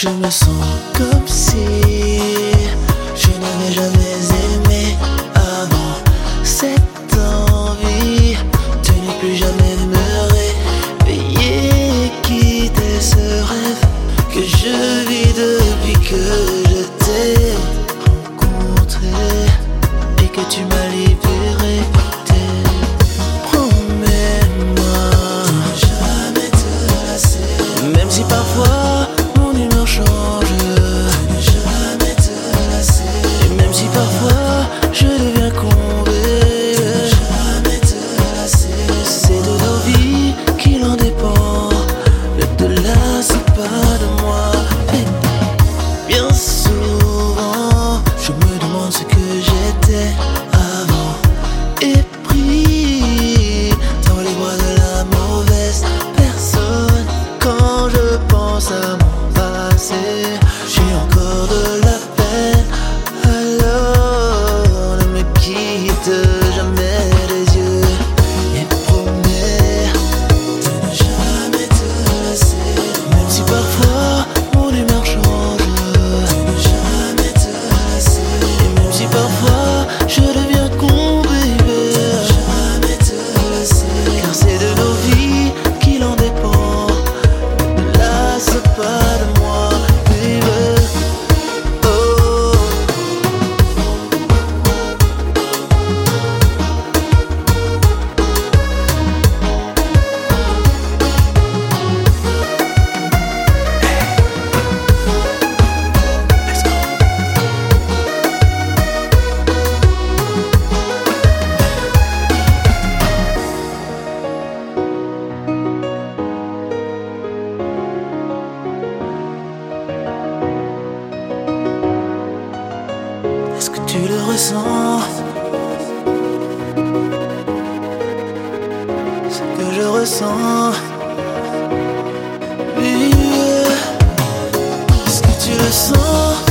Je me sens comme si je n'avais jamais aimé avant. Cette envie de ne plus jamais me réveiller, quitter ce rêve que je vis depuis que je t'ai rencontré et que tu m'as libéré. Promets-moi de jamais te lasser, même si parfois mon humeur change. De ne jamais te lasser, et même si parfois je deviens comblé. De ne jamais te lasser, c'est de nos vies qu'il en dépend. Ne te lasse pas de moi. Bien souvent, je me demande ce que j'étais avant, et pris dans les bras de la mauvaise personne. Quand je pense à mon passé, j'ai encore de la peine. Alors ne me quitte jamais des yeux et promets de ne jamais te lasser, même si parfois mon humeur change. De ne jamais te lasser, et même si parfois je deviens con, baby. De ne jamais te lasser, car c'est de nos vies qu'il en dépend. Ne te lasse pas de moi, baby. Oh. Let's go. Est-ce que tu le ressens? Ce que je ressens. Oui. Est-ce que tu le sens?